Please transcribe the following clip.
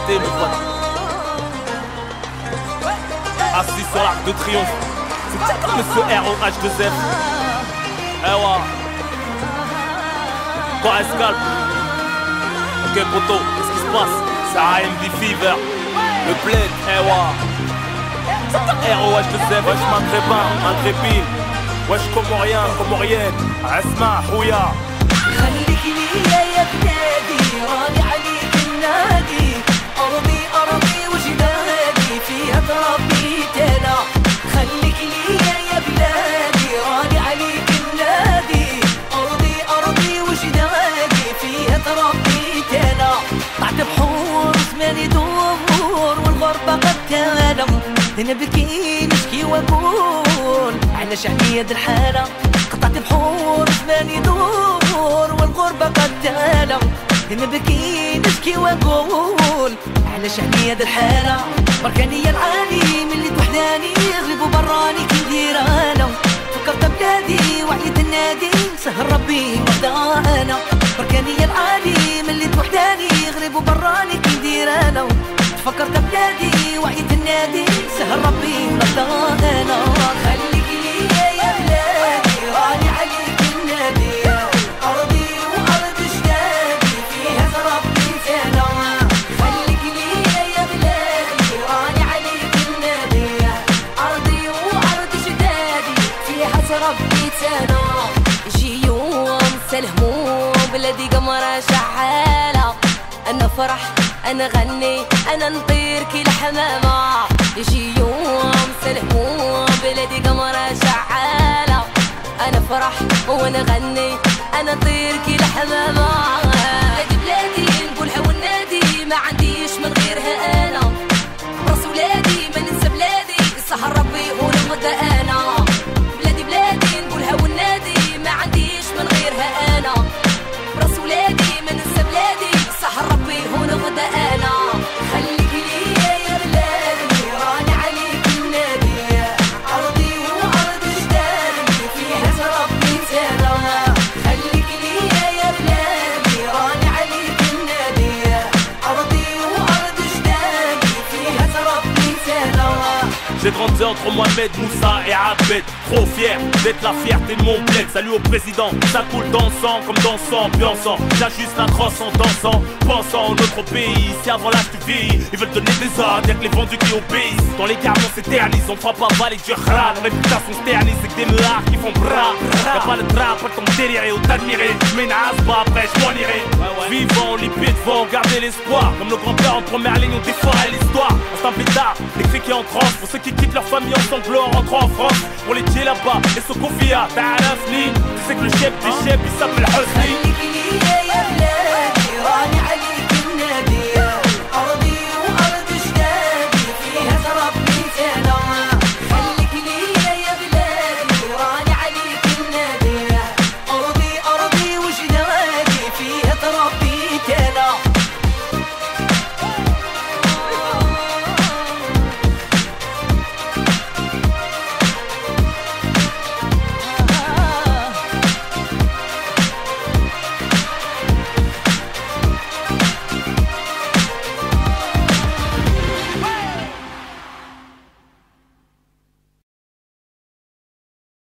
liberté, mes potes. Assis sur l'arc de triomphe. C'est comme Monsieur ROH2F. Eh ouais. Quoi, escalpe. Ok, poto, qu'est-ce qui se passe? C'est AMD Fever. Le bled, eh ouais. ROH2F, wesh m'intrépin, intrépide. Wesh comorienne. Asma, Rouya. خليك ليا يا بلادي راني عليك النادي أرضي وجدادي فيها تربيت أنا خليك ليا يا بلادي راني عليك النادي أرضي وجدادي فيها تربيت أنا طلعت بحور زماني دور والغربة قد تالم نبكي نشكي وأقول علاش عليا هاد الحالة قطعت بحور زماني دور والغربة قد تالم نبكي نشكي واقول علاش عليا هاد الحالة بركاني العالي ملي توحداني غريب وبراني كي ندير انا فكرت بلادي وعيت النادي سهر ربي وحدة انا بركاني العالي ملي توحداني غريب وبراني كي ندير انا فكرت بلادي وعيت النادي سهر ربي وحدة انا خليك ليا يا بلادي راني عليك النادي أرضي وأرض جدادي فيها تربيت أنا خليك ليا يا بلادي راني عليك النادي أرضي وأرض جدادي فيها تربيت أنا يجي يوم سلهموم بلادي قمرة شحالة أنا فرح أنا غني أنا نطير كي الحمامة يجي يوم سلهموم بلادي قمرة شحالة أنا فرح وأنا غني أنا طير كي الحمامة بلادي نقولها والنادي ما عنديش من غيرها أنا راس ولادي ما ننسى بلادي سهر ربي ونغدا أنا بلادي نقولها والنادي ما عنديش من غيرها أنا راس ولادي ما ننسى بلادي سهر ربي ونغدا أنا خليك ليا يا بلادي راني عليك النادي أرضي وأرض جدادي فيها تربيت أنا خليك ليا يا بلادي راني عليك النادي أرضي وأرض جدادي فيها تربيت أنا J'ai grandi entre Mohamed, Moussa et Abed. Trop fier d'être la fierté de mon bled. Salut au président, ça coule dans le sang comme dans son ambiançant. J'ajuste la crosse en dansant, pensant à notre pays. Si avant l'âge tu vieillis, ils veulent donner des ordres, y'a que les vendus qui obéissent. Dans les carmons s'éternisent, on frappe à balle et du râle. Réputation se ternise, c'est que des meurs qui font bras. Y'a pas le drap, pas le temps de délirer ou t'admirer. J'mets une asba, après j'm'en irai. Vivant, lippé devant, garder l'espoir. Comme nos grands-pères en première ligne, on déforait l'histoire. Instant pétard, les cris qui en transe. Pour ceux qui quittent leur famille en sanglots, rentrant en France. Pour les tiers là-bas, et ce confia, t'as un tu sais que le chef des chefs, il s'appelle Hosni.